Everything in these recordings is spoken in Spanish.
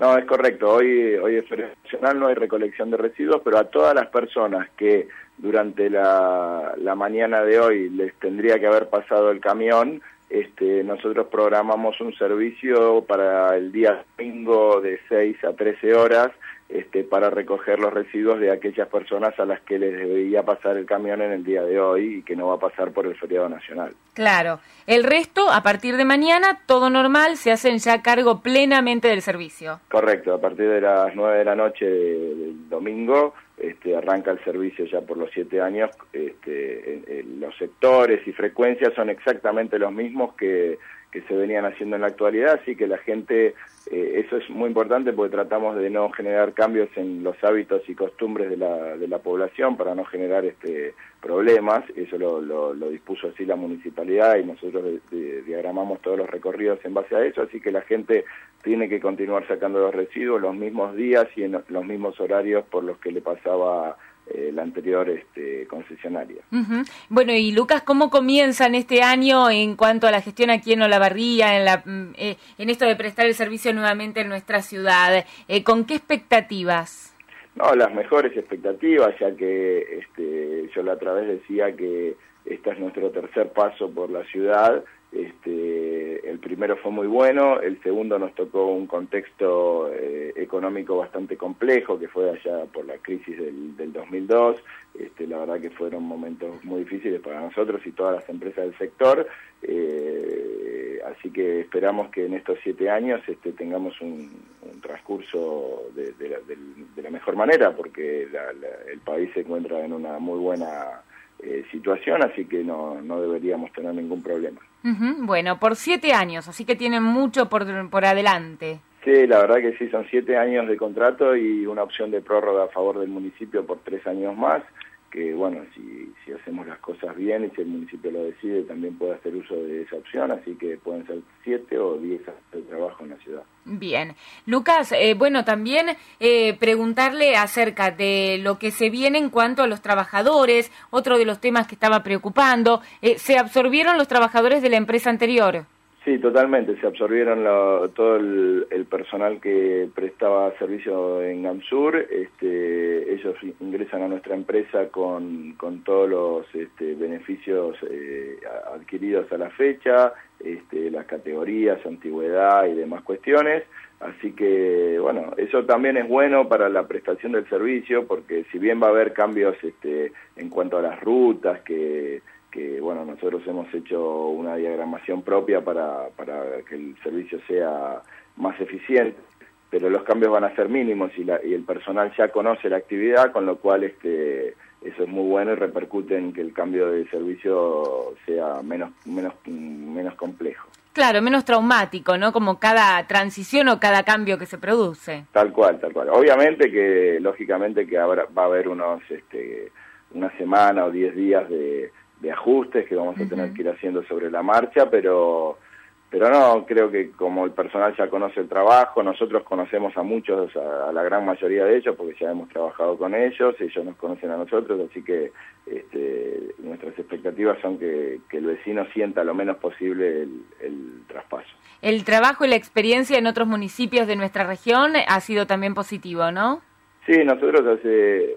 No, es correcto. Hoy es feriado nacional, no hay recolección de residuos, pero a todas las personas que durante la mañana de hoy les tendría que haber pasado el camión, nosotros programamos un servicio para el día domingo de 6 a 13 horas para recoger los residuos de aquellas personas a las que les debería pasar el camión en el día de hoy y que no va a pasar por el feriado nacional. Claro. El resto, a partir de mañana, todo normal, se hacen ya cargo plenamente del servicio. Correcto, a partir de las 9 de la noche del domingo arranca el servicio ya por los 7 años. Los sectores y frecuencias son exactamente los mismos que se venían haciendo en la actualidad, así que la gente, eso es muy importante porque tratamos de no generar cambios en los hábitos y costumbres de la población para no generar problemas. Eso lo dispuso así la municipalidad y nosotros diagramamos todos los recorridos en base a eso, así que la gente tiene que continuar sacando los residuos los mismos días y en los mismos horarios por los que le pasaba la anterior concesionaria. Uh-huh. Bueno, y Lucas, ¿cómo comienzan este año en cuanto a la gestión aquí en Olavarría, en esto de prestar el servicio nuevamente en nuestra ciudad? ¿Con qué expectativas? No, las mejores expectativas, ya que yo la otra vez decía que este es nuestro tercer paso por la ciudad. El primero fue muy bueno, el segundo nos tocó un contexto económico bastante complejo, que fue allá por la crisis del 2002. La verdad que fueron momentos muy difíciles para nosotros y todas las empresas del sector, así que esperamos que en estos 7 años tengamos un transcurso de la mejor manera, porque el país se encuentra en una muy buena situación, así que no deberíamos tener ningún problema. Uh-huh. Bueno, por 7 años, así que tienen mucho por adelante. Sí, la verdad que sí, son 7 años de contrato y una opción de prórroga a favor del municipio por 3 años más, que bueno, si hacemos las cosas bien y si el municipio lo decide, también puede hacer uso de esa opción, así que pueden ser 7 o 10 años de trabajo en la ciudad. Bien. Lucas, bueno, también preguntarle acerca de lo que se viene en cuanto a los trabajadores, otro de los temas que estaba preocupando. ¿Se absorbieron los trabajadores de la empresa anterior? Sí, totalmente, se absorbieron todo el personal que prestaba servicio en GAMSUR. Ellos ingresan a nuestra empresa con todos los beneficios adquiridos a la fecha, las categorías, antigüedad y demás cuestiones. Así que, bueno, eso también es bueno para la prestación del servicio, porque si bien va a haber cambios en cuanto a las rutas, que bueno, nosotros hemos hecho una diagramación propia para que el servicio sea más eficiente, pero los cambios van a ser mínimos y el personal ya conoce la actividad, con lo cual eso es muy bueno y repercute en que el cambio de servicio sea menos complejo. Claro, menos traumático, ¿no? Como cada transición o cada cambio que se produce. Tal cual. Obviamente que, lógicamente, que va a haber una semana o 10 días de ajustes que vamos a tener que ir haciendo sobre la marcha, pero no, creo que como el personal ya conoce el trabajo, nosotros conocemos a muchos, a la gran mayoría de ellos, porque ya hemos trabajado con ellos nos conocen a nosotros, así que nuestras expectativas son que el vecino sienta lo menos posible el traspaso. El trabajo y la experiencia en otros municipios de nuestra región ha sido también positivo, ¿no? Sí, nosotros hace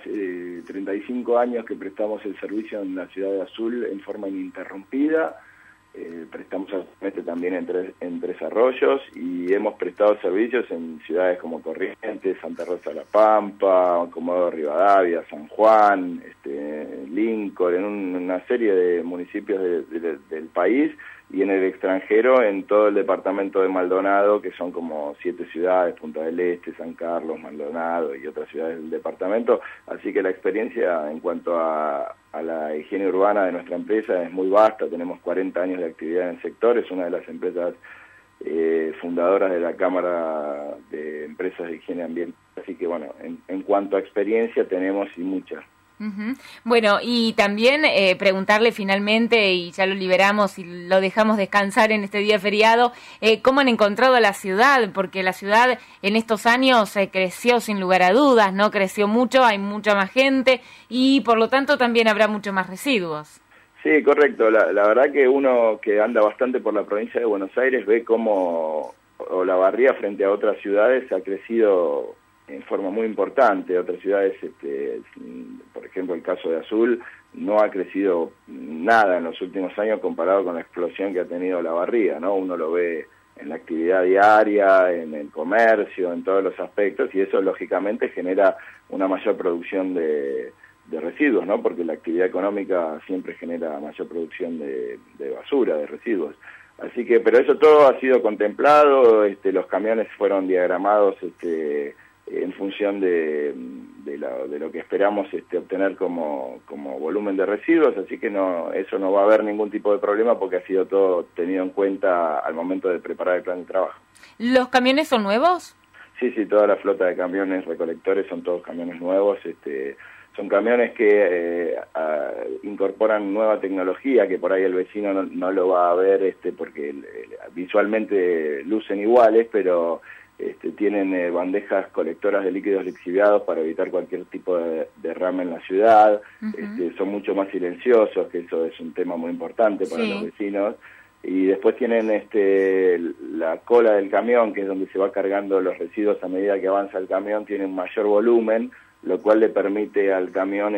35 años que prestamos el servicio en la ciudad de Azul en forma ininterrumpida. Prestamos actualmente también en Tres Arroyos y hemos prestado servicios en ciudades como Corrientes, Santa Rosa de la Pampa, Comodoro Rivadavia, San Juan, Lincoln, en una serie de municipios del país, y en el extranjero en todo el departamento de Maldonado, que son como 7 ciudades, Punta del Este, San Carlos, Maldonado y otras ciudades del departamento, así que la experiencia en cuanto a la higiene urbana de nuestra empresa es muy vasta. Tenemos 40 años de actividad en el sector, es una de las empresas fundadoras de la Cámara de Empresas de Higiene Ambiental, así que bueno, en cuanto a experiencia tenemos y mucha. Uh-huh. Bueno, y también preguntarle finalmente, y ya lo liberamos y lo dejamos descansar en este día feriado, ¿cómo han encontrado la ciudad? Porque la ciudad en estos años creció sin lugar a dudas, ¿no? Creció mucho, hay mucha más gente y por lo tanto también habrá mucho más residuos. Sí, correcto. La verdad que uno que anda bastante por la provincia de Buenos Aires ve cómo Olavarría frente a otras ciudades ha crecido en forma muy importante. Otras ciudades, por ejemplo el caso de Azul, no ha crecido nada en los últimos años comparado con la explosión que ha tenido Olavarría, ¿no? Uno lo ve en la actividad diaria, en el comercio, en todos los aspectos, y eso lógicamente genera una mayor producción de residuos, ¿no? Porque la actividad económica siempre genera mayor producción de basura, de residuos. Así que, pero eso todo ha sido contemplado, los camiones fueron diagramados en función de lo que esperamos obtener como volumen de residuos, así que eso no va a haber ningún tipo de problema porque ha sido todo tenido en cuenta al momento de preparar el plan de trabajo. ¿Los camiones son nuevos? Sí, toda la flota de camiones recolectores son todos camiones nuevos, son camiones que incorporan nueva tecnología que por ahí el vecino no lo va a ver porque visualmente lucen iguales, pero tienen bandejas colectoras de líquidos lixiviados para evitar cualquier tipo de derrame en la ciudad. Son mucho más silenciosos, que eso es un tema muy importante para los vecinos. Y después tienen la cola del camión, que es donde se va cargando los residuos a medida que avanza el camión, tiene un mayor volumen, lo cual le permite al camión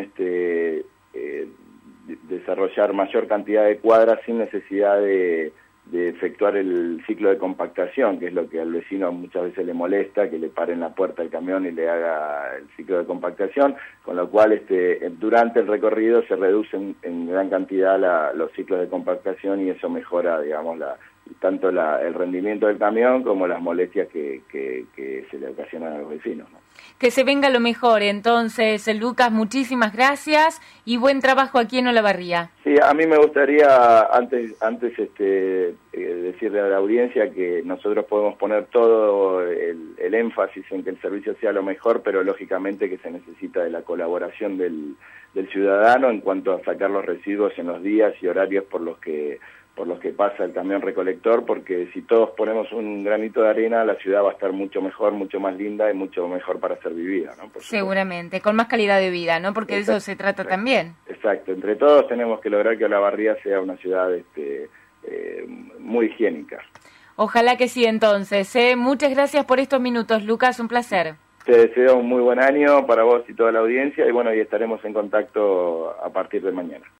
desarrollar mayor cantidad de cuadras sin necesidad de efectuar el ciclo de compactación, que es lo que al vecino muchas veces le molesta, que le paren la puerta del camión y le haga el ciclo de compactación, con lo cual durante el recorrido se reducen en gran cantidad los ciclos de compactación y eso mejora, digamos, tanto el rendimiento del camión como las molestias que se le ocasionan a los vecinos, ¿no? Que se venga lo mejor, entonces, Lucas, muchísimas gracias y buen trabajo aquí en Olavarría. Sí, a mí me gustaría antes decirle a la audiencia que nosotros podemos poner todo el énfasis en que el servicio sea lo mejor, pero lógicamente que se necesita de la colaboración del ciudadano en cuanto a sacar los residuos en los días y horarios por los que pasa el camión recolector, porque si todos ponemos un granito de arena, la ciudad va a estar mucho mejor, mucho más linda y mucho mejor para ser vivida, ¿no? Seguramente, con más calidad de vida, ¿no? Porque de eso se trata también. Exacto, entre todos tenemos que lograr que Olavarría sea una ciudad muy higiénica. Ojalá que sí, entonces. Muchas gracias por estos minutos, Lucas, un placer. Te deseo un muy buen año para vos y toda la audiencia y bueno, y estaremos en contacto a partir de mañana.